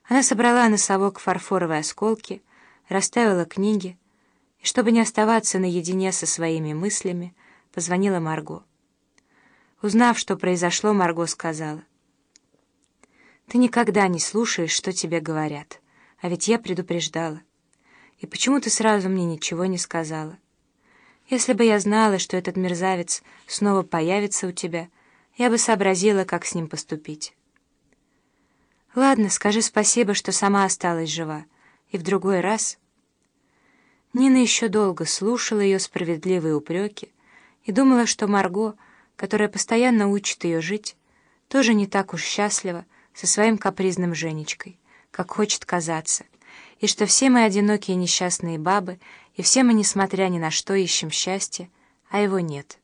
Она собрала на совок фарфоровые осколки, расставила книги, и, чтобы не оставаться наедине со своими мыслями, позвонила Марго. Узнав, что произошло, Марго сказала: «Ты никогда не слушаешь, что тебе говорят, а ведь я предупреждала. И почему ты сразу мне ничего не сказала? Если бы я знала, что этот мерзавец снова появится у тебя, я бы сообразила, как с ним поступить». «Ладно, скажи спасибо, что сама осталась жива, и в другой раз...» Нина еще долго слушала ее справедливые упреки и думала, что Марго, которая постоянно учит ее жить, тоже не так уж счастлива со своим капризным Женечкой, как хочет казаться, и что все мы одинокие несчастные бабы, и все мы, несмотря ни на что, ищем счастья, а его нет.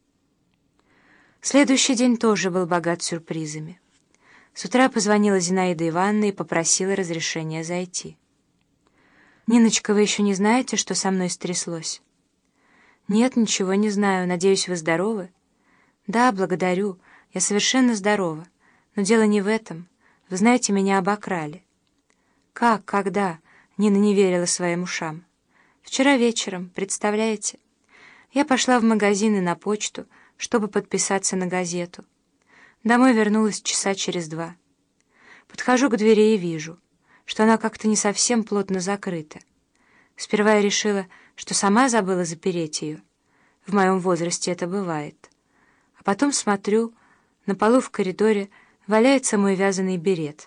Следующий день тоже был богат сюрпризами. С утра позвонила Зинаида Ивановна и попросила разрешения зайти. «Ниночка, вы еще не знаете, что со мной стряслось?» «Нет, ничего не знаю. Надеюсь, вы здоровы?» «Да, благодарю. Я совершенно здорова. Но дело не в этом. Вы знаете, меня обокрали». «Как? Когда?» Нина не верила своим ушам. «Вчера вечером, представляете? Я пошла в магазин и на почту, чтобы подписаться на газету. Домой вернулась часа через 2. Подхожу к двери и вижу, что она как-то не совсем плотно закрыта. Сперва я решила, что сама забыла запереть ее. В моем возрасте это бывает. А потом смотрю, на полу в коридоре валяется мой вязаный берет.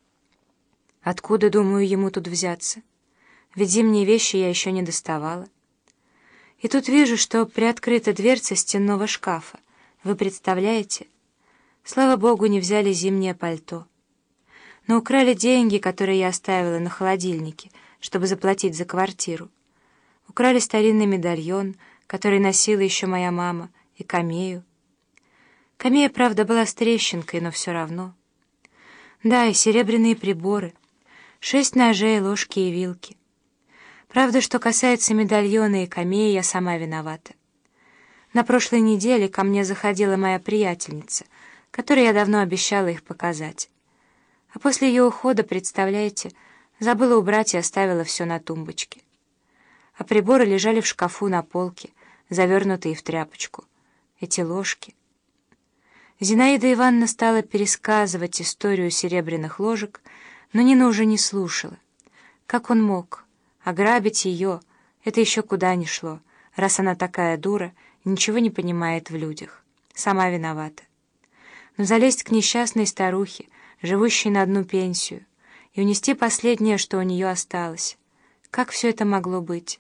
Откуда, думаю, ему тут взяться? Ведь зимние вещи я еще не доставала. И тут вижу, что приоткрыта дверца стенного шкафа. Вы представляете? Слава богу, не взяли зимнее пальто. Но украли деньги, которые я оставила на холодильнике, чтобы заплатить за квартиру. Украли старинный медальон, который носила еще моя мама, и камею. Камея, правда, была с трещинкой, но все равно. Да, и серебряные приборы, 6 ножей, ложки и вилки. Правда, что касается медальона и камеи, я сама виновата. На прошлой неделе ко мне заходила моя приятельница, которой я давно обещала их показать. А после ее ухода, представляете, забыла убрать и оставила все на тумбочке. А приборы лежали в шкафу на полке, завернутые в тряпочку. Эти ложки. Зинаида Ивановна стала пересказывать историю серебряных ложек, но Нина уже не слушала. Как он мог? Ограбить ее — это еще куда ни шло, раз она такая дура и ничего не понимает в людях. Сама виновата. Но залезть к несчастной старухе, живущей на одну пенсию, и унести последнее, что у нее осталось. Как все это могло быть?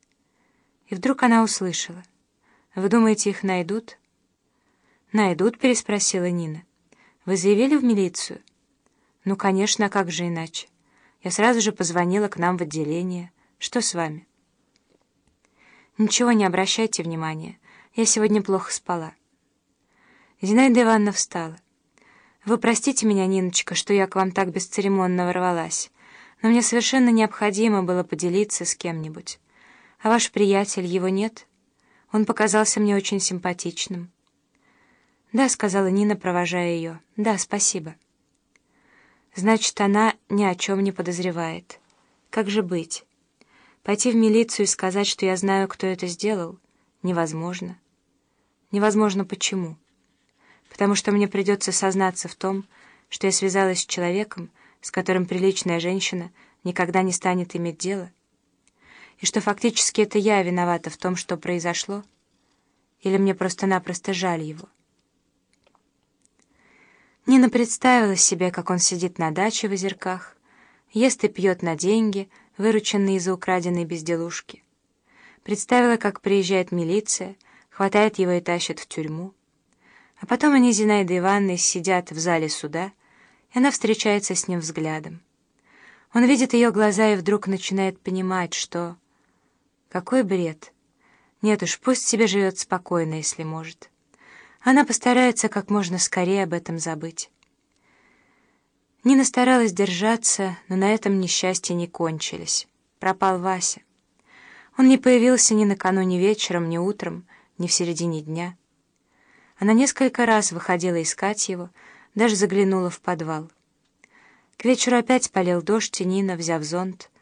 И вдруг она услышала: «Вы думаете, их найдут?» «Найдут?» — переспросила Нина. «Вы заявили в милицию?» «Ну, конечно, а как же иначе? Я сразу же позвонила к нам в отделение. Что с вами?» «Ничего, не обращайте внимания. Я сегодня плохо спала». Зинаида Ивановна встала. «Вы простите меня, Ниночка, что я к вам так бесцеремонно ворвалась, но мне совершенно необходимо было поделиться с кем-нибудь. А ваш приятель, его нет? Он показался мне очень симпатичным». «Да», — сказала Нина, провожая ее. «Да, спасибо». «Значит, она ни о чем не подозревает. Как же быть? Пойти в милицию и сказать, что я знаю, кто это сделал? Невозможно». «Невозможно почему?» «Потому что мне придется сознаться в том, что я связалась с человеком, с которым приличная женщина никогда не станет иметь дело, и что фактически это я виновата в том, что произошло, или мне просто-напросто жаль его». Нина представила себе, как он сидит на даче в Озерках, ест и пьет на деньги, вырученные из-за украденной безделушки. Представила, как приезжает милиция, хватает его и тащит в тюрьму. А потом они с Зинаидой Ивановной сидят в зале суда, и она встречается с ним взглядом. Он видит ее глаза и вдруг начинает понимать, что... Какой бред! Нет уж, пусть себе живет спокойно, если может. Она постарается как можно скорее об этом забыть. Нина старалась держаться, но на этом несчастья не кончились. Пропал Вася. Он не появился ни накануне вечером, ни утром, ни в середине дня. Она несколько раз выходила искать его, даже заглянула в подвал. К вечеру опять полил дождь, и Нина, взяв зонт,